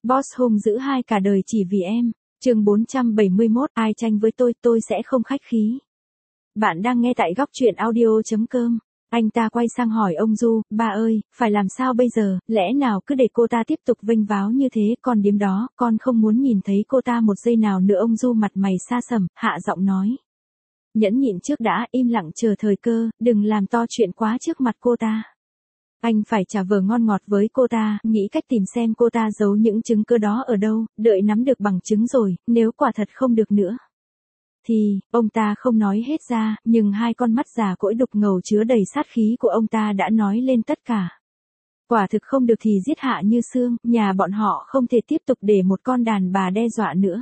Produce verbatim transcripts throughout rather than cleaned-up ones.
Boss hung dữ hai cả đời chỉ vì em. Chương bốn trăm bảy mươi mốt, ai tranh với tôi, tôi sẽ không khách khí. Bạn đang nghe tại góc truyện audio chấm com. Anh ta quay sang hỏi ông Du, ba ơi, phải làm sao bây giờ, lẽ nào cứ để cô ta tiếp tục vênh váo như thế, con điếm đó, con không muốn nhìn thấy cô ta một giây nào nữa. Ông Du mặt mày xa sầm, hạ giọng nói. Nhẫn nhịn trước đã, im lặng chờ thời cơ, đừng làm to chuyện quá trước mặt cô ta. Anh phải trả vờ ngon ngọt với cô ta, nghĩ cách tìm xem cô ta giấu những chứng cứ đó ở đâu, đợi nắm được bằng chứng rồi, nếu quả thật không được nữa. Thì, ông ta không nói hết ra, nhưng hai con mắt già cỗi đục ngầu chứa đầy sát khí của ông ta đã nói lên tất cả. Quả thực không được thì giết Hạ Như Sương, nhà bọn họ không thể tiếp tục để một con đàn bà đe dọa nữa.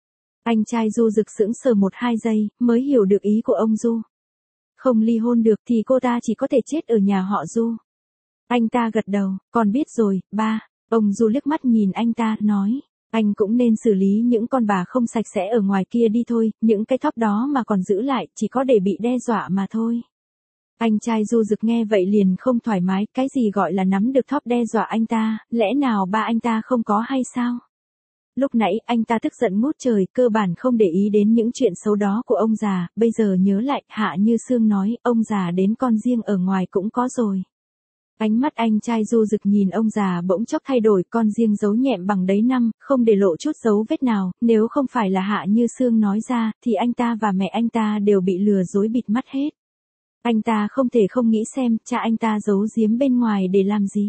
Anh trai Du rực sững sờ một hai giây, mới hiểu được ý của ông Du. Không ly hôn được thì cô ta chỉ có thể chết ở nhà họ Du. Anh ta gật đầu, con biết rồi, ba. Ông Du liếc mắt nhìn anh ta, nói. Anh cũng nên xử lý những con bà không sạch sẽ ở ngoài kia đi thôi, những cái thóp đó mà còn giữ lại, chỉ có để bị đe dọa mà thôi. Anh trai Du rực nghe vậy liền không thoải mái, cái gì gọi là nắm được thóp đe dọa anh ta, lẽ nào ba anh ta không có hay sao? Lúc nãy anh ta tức giận ngút trời, cơ bản không để ý đến những chuyện xấu đó của ông già, bây giờ nhớ lại, Hạ Như Sương nói, ông già đến con riêng ở ngoài cũng có rồi. Ánh mắt anh trai Du rực nhìn ông già bỗng chốc thay đổi, con riêng giấu nhẹm bằng đấy năm, không để lộ chút dấu vết nào, nếu không phải là Hạ Như Sương nói ra, thì anh ta và mẹ anh ta đều bị lừa dối bịt mắt hết. Anh ta không thể không nghĩ xem, cha anh ta giấu giếm bên ngoài để làm gì.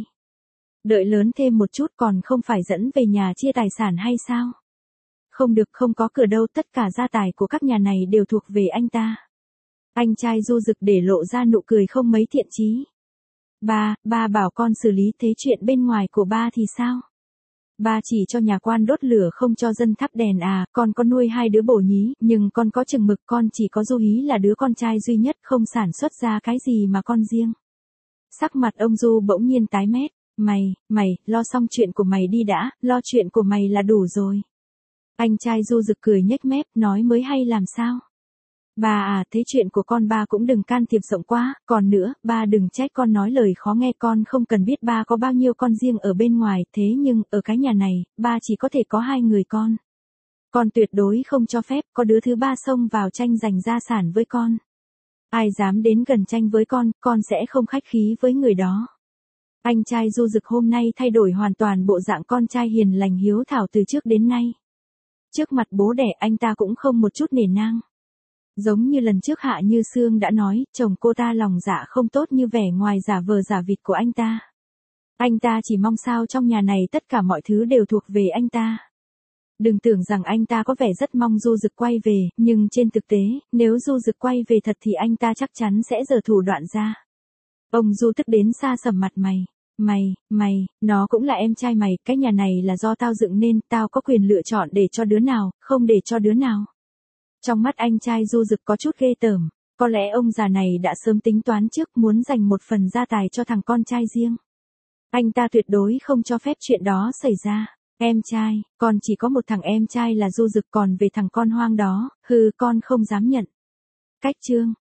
Đợi lớn thêm một chút còn không phải dẫn về nhà chia tài sản hay sao? Không được, không có cửa đâu, tất cả gia tài của các nhà này đều thuộc về anh ta. Anh trai Du rực để lộ ra nụ cười không mấy thiện chí. Ba, ba bảo con xử lý, thế chuyện bên ngoài của ba thì sao? Ba chỉ cho nhà quan đốt lửa không cho dân thắp đèn à, con có nuôi hai đứa bổ nhí, nhưng con có chừng mực, con chỉ có Du Hí là đứa con trai duy nhất, không sản xuất ra cái gì mà con riêng. Sắc mặt ông Du bỗng nhiên tái mét, mày, mày, lo xong chuyện của mày đi đã, lo chuyện của mày là đủ rồi. Anh trai Du rực cười nhếch mép, nói mới hay làm sao? Ba à, thế chuyện của con ba cũng đừng can thiệp rộng quá, còn nữa, ba đừng trách con nói lời khó nghe, con không cần biết ba có bao nhiêu con riêng ở bên ngoài, thế nhưng, ở cái nhà này, ba chỉ có thể có hai người con. Con tuyệt đối không cho phép có đứa thứ ba xông vào tranh giành gia sản với con. Ai dám đến gần tranh với con, con sẽ không khách khí với người đó. Anh trai Du rực hôm nay thay đổi hoàn toàn bộ dạng con trai hiền lành hiếu thảo từ trước đến nay. Trước mặt bố đẻ anh ta cũng không một chút nể nang. Giống như lần trước Hạ Như Sương đã nói, chồng cô ta lòng dạ không tốt như vẻ ngoài giả vờ giả vịt của anh ta. Anh ta chỉ mong sao trong nhà này tất cả mọi thứ đều thuộc về anh ta. Đừng tưởng rằng anh ta có vẻ rất mong Du rực quay về, nhưng trên thực tế, nếu Du rực quay về thật thì anh ta chắc chắn sẽ giở thủ đoạn ra. Ông Du tức đến xa sầm mặt mày. Mày, mày, nó cũng là em trai mày, cái nhà này là do tao dựng nên, tao có quyền lựa chọn để cho đứa nào, không để cho đứa nào. Trong mắt anh trai Du rực có chút ghê tởm, có lẽ ông già này đã sớm tính toán trước muốn dành một phần gia tài cho thằng con trai riêng. Anh ta tuyệt đối không cho phép chuyện đó xảy ra. Em trai, con chỉ có một thằng em trai là Du rực, còn về thằng con hoang đó, hừ, con không dám nhận. Cách chương